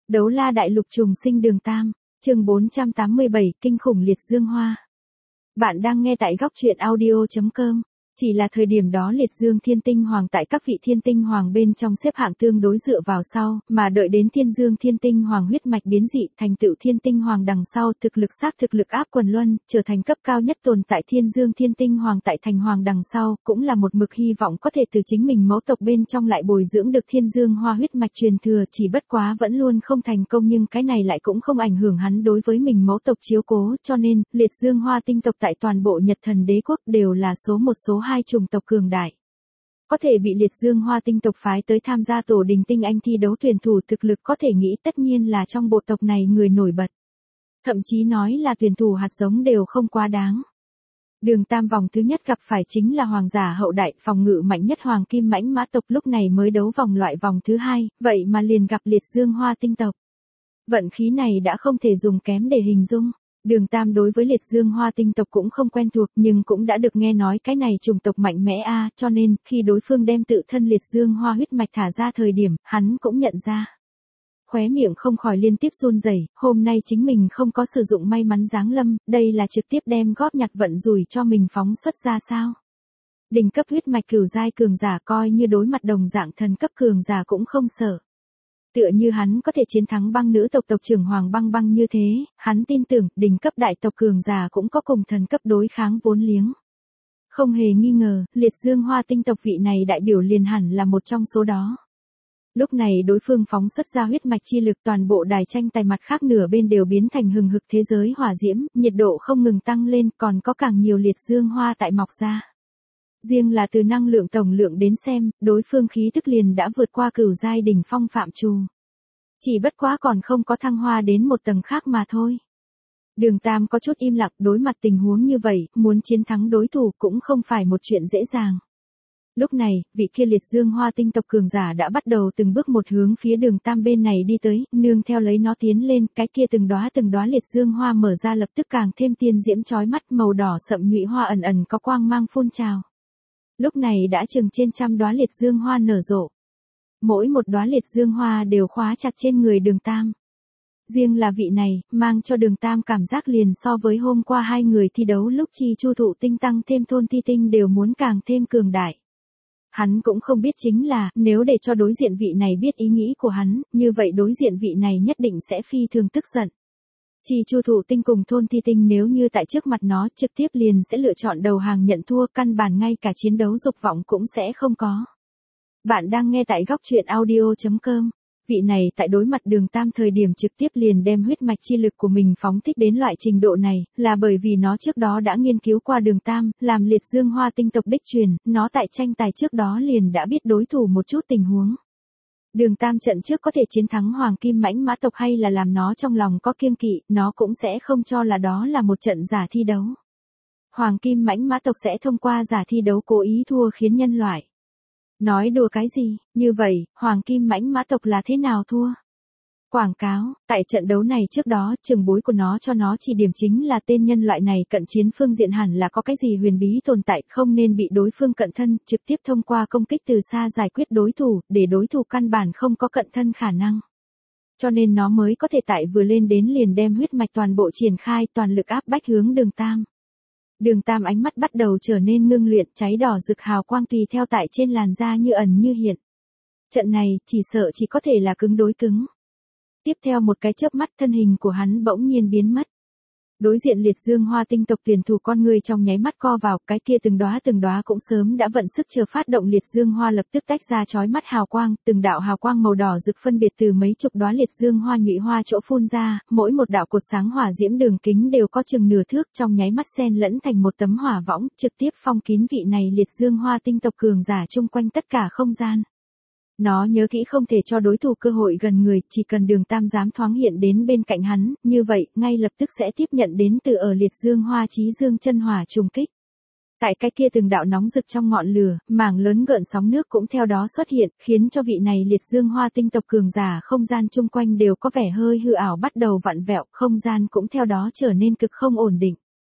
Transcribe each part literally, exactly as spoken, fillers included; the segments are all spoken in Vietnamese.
Đấu la đại lục trùng sinh đường Tam, chương bốn trăm tám mươi bảy, kinh khủng liệt dương hoa. Bạn đang nghe tại góc truyện audio chấm com. Chỉ là thời điểm đó liệt dương thiên tinh hoàng tại các vị thiên tinh hoàng bên trong xếp hạng tương đối dựa vào sau, mà đợi đến thiên dương thiên tinh hoàng huyết mạch biến dị thành tựu thiên tinh hoàng đằng sau thực lực sát thực lực áp quần luân, trở thành cấp cao nhất tồn tại thiên dương thiên tinh hoàng tại thành hoàng đằng sau, cũng là một mực hy vọng có thể từ chính mình mẫu tộc bên trong lại bồi dưỡng được thiên dương hoa huyết mạch truyền thừa, chỉ bất quá vẫn luôn không thành công, nhưng cái này lại cũng không ảnh hưởng hắn đối với mình mẫu tộc chiếu cố, cho nên, liệt dương hoa tinh tộc tại toàn bộ Nhật Thần Đế quốc đều là số một số hai chủng tộc cường đại. Có thể bị liệt dương hoa tinh tộc phái tới tham gia tổ đình tinh anh thi đấu tuyển thủ thực lực có thể nghĩ tất nhiên là trong bộ tộc này người nổi bật. Thậm chí nói là tuyển thủ hạt giống đều không quá đáng. Đường Tam vòng thứ nhất gặp phải chính là hoàng giả hậu đại, phòng ngự mạnh nhất hoàng kim mãnh mã tộc, lúc này mới đấu vòng loại vòng thứ hai, vậy mà liền gặp liệt dương hoa tinh tộc. Vận khí này đã không thể dùng kém để hình dung. Đường Tam đối với liệt dương hoa tinh tộc cũng không quen thuộc, nhưng cũng đã được nghe nói cái này chủng tộc mạnh mẽ a, à, cho nên, khi đối phương đem tự thân liệt dương hoa huyết mạch thả ra thời điểm, hắn cũng nhận ra. Khóe miệng không khỏi liên tiếp run rẩy, hôm nay chính mình không có sử dụng may mắn giáng lâm, đây là trực tiếp đem góp nhặt vận rủi cho mình phóng xuất ra sao? Đỉnh cấp huyết mạch cửu giai cường giả coi như đối mặt đồng dạng thần cấp cường giả cũng không sợ. Tựa như hắn có thể chiến thắng băng nữ tộc tộc trưởng Hoàng Băng Băng như thế, hắn tin tưởng đỉnh cấp đại tộc cường giả cũng có cùng thần cấp đối kháng vốn liếng. Không hề nghi ngờ, liệt dương hoa tinh tộc vị này đại biểu liền hẳn là một trong số đó. Lúc này đối phương phóng xuất ra huyết mạch chi lực, toàn bộ đài tranh tài mặt khác nửa bên đều biến thành hừng hực thế giới hỏa diễm, nhiệt độ không ngừng tăng lên, còn có càng nhiều liệt dương hoa tại mọc ra. Riêng là từ năng lượng tổng lượng đến xem, đối phương khí tức liền đã vượt qua cửu giai đỉnh phong phạm trù. Chỉ bất quá còn không có thăng hoa đến một tầng khác mà thôi. Đường Tam có chút im lặng, đối mặt tình huống như vậy, muốn chiến thắng đối thủ cũng không phải một chuyện dễ dàng. Lúc này, vị kia liệt dương hoa tinh tộc cường giả đã bắt đầu từng bước một hướng phía đường Tam bên này đi tới, nương theo lấy nó tiến lên, cái kia từng đóa từng đóa liệt dương hoa mở ra lập tức càng thêm tiên diễm chói mắt, màu đỏ sậm nhụy hoa ẩn ẩn có quang mang phun trào. Lúc này đã chừng trên trăm đóa liệt dương hoa nở rộ. Mỗi một đóa liệt dương hoa đều khóa chặt trên người đường Tam. Riêng là vị này, mang cho đường Tam cảm giác liền so với hôm qua hai người thi đấu lúc chi chu thụ tinh tăng thêm thôn thi tinh đều muốn càng thêm cường đại. Hắn cũng không biết chính là, nếu để cho đối diện vị này biết ý nghĩ của hắn, như vậy đối diện vị này nhất định sẽ phi thường tức giận. Chi chu thụ tinh cùng thôn thi tinh nếu như tại trước mặt nó trực tiếp liền sẽ lựa chọn đầu hàng nhận thua, căn bản ngay cả chiến đấu dục vọng cũng sẽ không có. Bạn đang nghe tại góc truyện audio chấm com. Vị này tại đối mặt đường Tam thời điểm trực tiếp liền đem huyết mạch chi lực của mình phóng thích đến loại trình độ này, là bởi vì nó trước đó đã nghiên cứu qua đường Tam, làm liệt dương hoa tinh tộc đích truyền, nó tại tranh tài trước đó liền đã biết đối thủ một chút tình huống. Đường Tam trận trước có thể chiến thắng hoàng kim mãnh mã tộc hay là làm nó trong lòng có kiêng kỵ, nó cũng sẽ không cho là đó là một trận giả thi đấu. Hoàng kim mãnh mã tộc sẽ thông qua giả thi đấu cố ý thua khiến nhân loại. Nói đùa cái gì, như vậy, hoàng kim mãnh mã tộc là thế nào thua? Quảng cáo, tại trận đấu này trước đó, trưởng bối của nó cho nó chỉ điểm chính là tên nhân loại này cận chiến phương diện hẳn là có cái gì huyền bí tồn tại, không nên bị đối phương cận thân, trực tiếp thông qua công kích từ xa giải quyết đối thủ, để đối thủ căn bản không có cận thân khả năng. Cho nên nó mới có thể tại vừa lên đến liền đem huyết mạch toàn bộ triển khai, toàn lực áp bách hướng đường Tam. Đường Tam ánh mắt bắt đầu trở nên ngưng luyện, cháy đỏ rực hào quang tùy theo tại trên làn da như ẩn như hiện. Trận này, chỉ sợ chỉ có thể là cứng đối cứng. Tiếp theo một cái chớp mắt thân hình của hắn bỗng nhiên biến mất. Đối diện liệt dương hoa tinh tộc tuyển thủ con người trong nháy mắt co vào, cái kia từng đóa từng đóa cũng sớm đã vận sức chờ phát động liệt dương hoa lập tức tách ra chói mắt hào quang, từng đạo hào quang màu đỏ rực phân biệt từ mấy chục đóa liệt dương hoa nhụy hoa chỗ phun ra, mỗi một đạo cột sáng hỏa diễm đường kính đều có chừng nửa thước, trong nháy mắt xen lẫn thành một tấm hỏa võng, trực tiếp phong kín vị này liệt dương hoa tinh tộc cường giả chung quanh tất cả không gian. Nó nhớ kỹ không thể cho đối thủ cơ hội gần người, chỉ cần đường Tam dám thoáng hiện đến bên cạnh hắn, như vậy, ngay lập tức sẽ tiếp nhận đến từ ở liệt dương hoa chí dương chân hỏa trùng kích. Tại cái kia từng đạo nóng rực trong ngọn lửa, mảng lớn gợn sóng nước cũng theo đó xuất hiện, khiến cho vị này liệt dương hoa tinh tộc cường giả không gian chung quanh đều có vẻ hơi hư ảo bắt đầu vặn vẹo, không gian cũng theo đó trở nên cực không ổn định.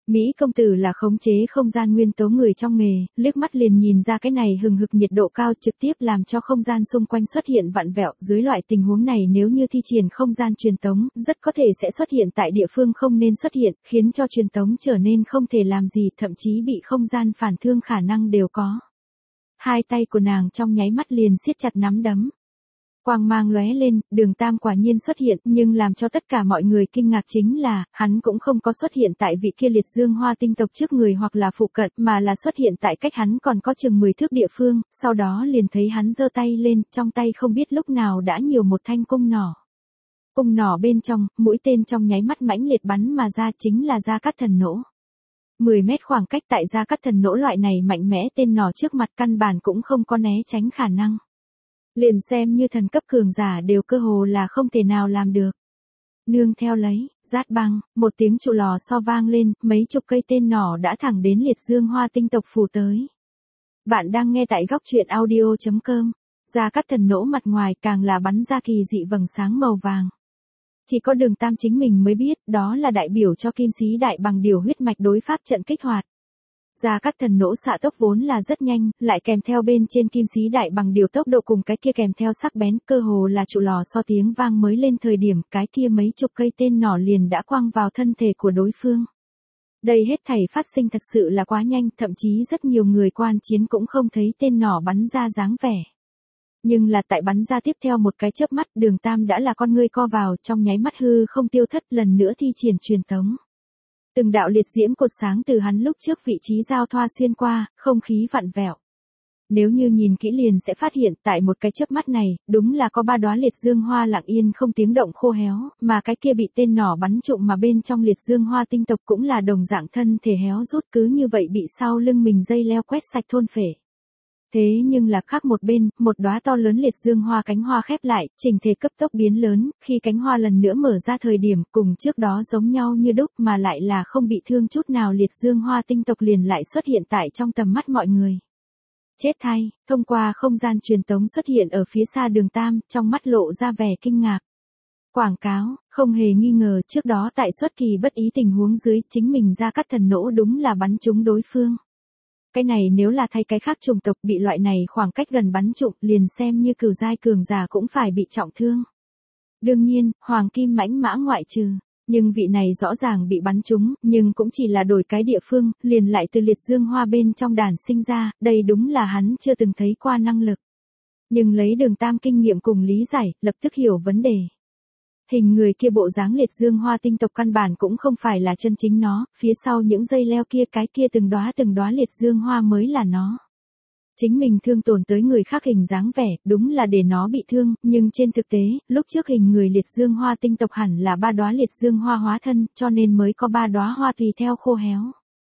Mỹ công tử là khống chế không gian nguyên tố người trong nghề, liếc mắt liền nhìn ra cái này hừng hực nhiệt độ cao trực tiếp làm cho không gian xung quanh xuất hiện vặn vẹo. Dưới loại tình huống này nếu như thi triển không gian truyền tống, rất có thể sẽ xuất hiện tại địa phương không nên xuất hiện, khiến cho truyền tống trở nên không thể làm gì, thậm chí bị không gian phản thương khả năng đều có. Hai tay của nàng trong nháy mắt liền siết chặt nắm đấm. Quang mang lóe lên, Đường Tam quả nhiên xuất hiện, nhưng làm cho tất cả mọi người kinh ngạc chính là, hắn cũng không có xuất hiện tại vị kia liệt dương hoa tinh tộc trước người hoặc là phụ cận, mà là xuất hiện tại cách hắn còn có chừng mười thước địa phương, sau đó liền thấy hắn giơ tay lên, trong tay không biết lúc nào đã nhiều một thanh cung nỏ. Cung nỏ bên trong, mũi tên trong nháy mắt mãnh liệt bắn mà ra chính là Gia Cát Thần nỗ. mười mét khoảng cách tại Gia Cát Thần nỗ loại này mạnh mẽ tên nỏ trước mặt căn bản cũng không có né tránh khả năng. Liền xem như thần cấp cường giả đều cơ hồ là không thể nào làm được. Nương theo lấy, rát băng, một tiếng trụ lò xo vang lên, mấy chục cây tên nỏ đã thẳng đến liệt dương hoa tinh tộc phủ tới. Bạn đang nghe tại góc truyện audio chấm com. Gia Cát Thần nỗ mặt ngoài càng là bắn ra kỳ dị vầng sáng màu vàng. Chỉ có Đường Tam chính mình mới biết, đó là đại biểu cho kim sĩ đại bằng điều huyết mạch đối pháp trận kích hoạt. Gia Cát Thần nỗ xạ tốc vốn là rất nhanh, lại kèm theo bên trên kim sĩ đại bằng điều tốc độ cùng cái kia kèm theo sắc bén, cơ hồ là trụ lò so tiếng vang mới lên thời điểm, cái kia mấy chục cây tên nỏ liền đã quăng vào thân thể của đối phương. Đây hết thảy phát sinh thật sự là quá nhanh, thậm chí rất nhiều người quan chiến cũng không thấy tên nỏ bắn ra dáng vẻ. Nhưng là tại bắn ra tiếp theo một cái chớp mắt, Đường Tam đã là con ngươi co vào, trong nháy mắt hư không tiêu thất, lần nữa thi triển truyền tống. Từng đạo liệt diễm cột sáng từ hắn lúc trước vị trí giao thoa xuyên qua, không khí vặn vẹo. Nếu như nhìn kỹ liền sẽ phát hiện tại một cái chớp mắt này, đúng là có ba đóa liệt dương hoa lặng yên không tiếng động khô héo, mà cái kia bị tên nỏ bắn trụng mà bên trong liệt dương hoa tinh tộc cũng là đồng dạng thân thể héo rút, cứ như vậy bị sau lưng mình dây leo quét sạch thôn phệ. Thế nhưng là khác một bên, một đóa to lớn liệt dương hoa cánh hoa khép lại, trình thể cấp tốc biến lớn, khi cánh hoa lần nữa mở ra thời điểm cùng trước đó giống nhau như đúc mà lại là không bị thương chút nào, liệt dương hoa tinh tộc liền lại xuất hiện tại trong tầm mắt mọi người. Chết thay, thông qua không gian truyền tống xuất hiện ở phía xa Đường Tam, trong mắt lộ ra vẻ kinh ngạc. Quảng cáo, không hề nghi ngờ trước đó tại xuất kỳ bất ý tình huống dưới chính mình Gia Cát Thần nỗ đúng là bắn trúng đối phương. Cái này nếu là thay cái khác chủng tộc bị loại này khoảng cách gần bắn trụng liền xem như cửu giai cường giả cũng phải bị trọng thương. Đương nhiên, hoàng kim mãnh mã ngoại trừ. Nhưng vị này rõ ràng bị bắn trúng, nhưng cũng chỉ là đổi cái địa phương, liền lại từ liệt dương hoa bên trong đàn sinh ra, đây đúng là hắn chưa từng thấy qua năng lực. Nhưng lấy Đường Tam kinh nghiệm cùng lý giải, lập tức hiểu vấn đề. Hình người kia bộ dáng liệt dương hoa tinh tộc căn bản cũng không phải là chân chính nó, phía sau những dây leo kia cái kia từng đóa từng đóa liệt dương hoa mới là nó. Chính mình thương tổn tới người khác hình dáng vẻ, đúng là để nó bị thương, nhưng trên thực tế, lúc trước hình người liệt dương hoa tinh tộc hẳn là ba đóa liệt dương hoa hóa thân, cho nên mới có ba đóa hoa tùy theo khô héo.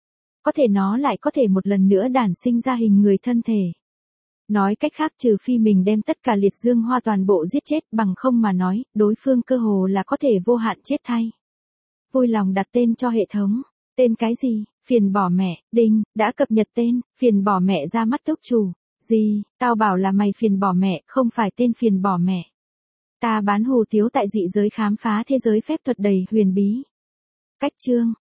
Có thể nó lại có thể một lần nữa đản sinh ra hình người thân thể. Nói cách khác trừ phi mình đem tất cả liệt dương hoa toàn bộ giết chết, bằng không mà nói, đối phương cơ hồ là có thể vô hạn chết thay. Vui lòng đặt tên cho hệ thống. Tên cái gì? Phiền bỏ mẹ, đinh, đã cập nhật tên, phiền bỏ mẹ ra mắt túc chủ. Gì, tao bảo là mày phiền bỏ mẹ, không phải tên phiền bỏ mẹ. Ta bán hù tiếu tại dị giới khám phá thế giới phép thuật đầy huyền bí. Cách chương,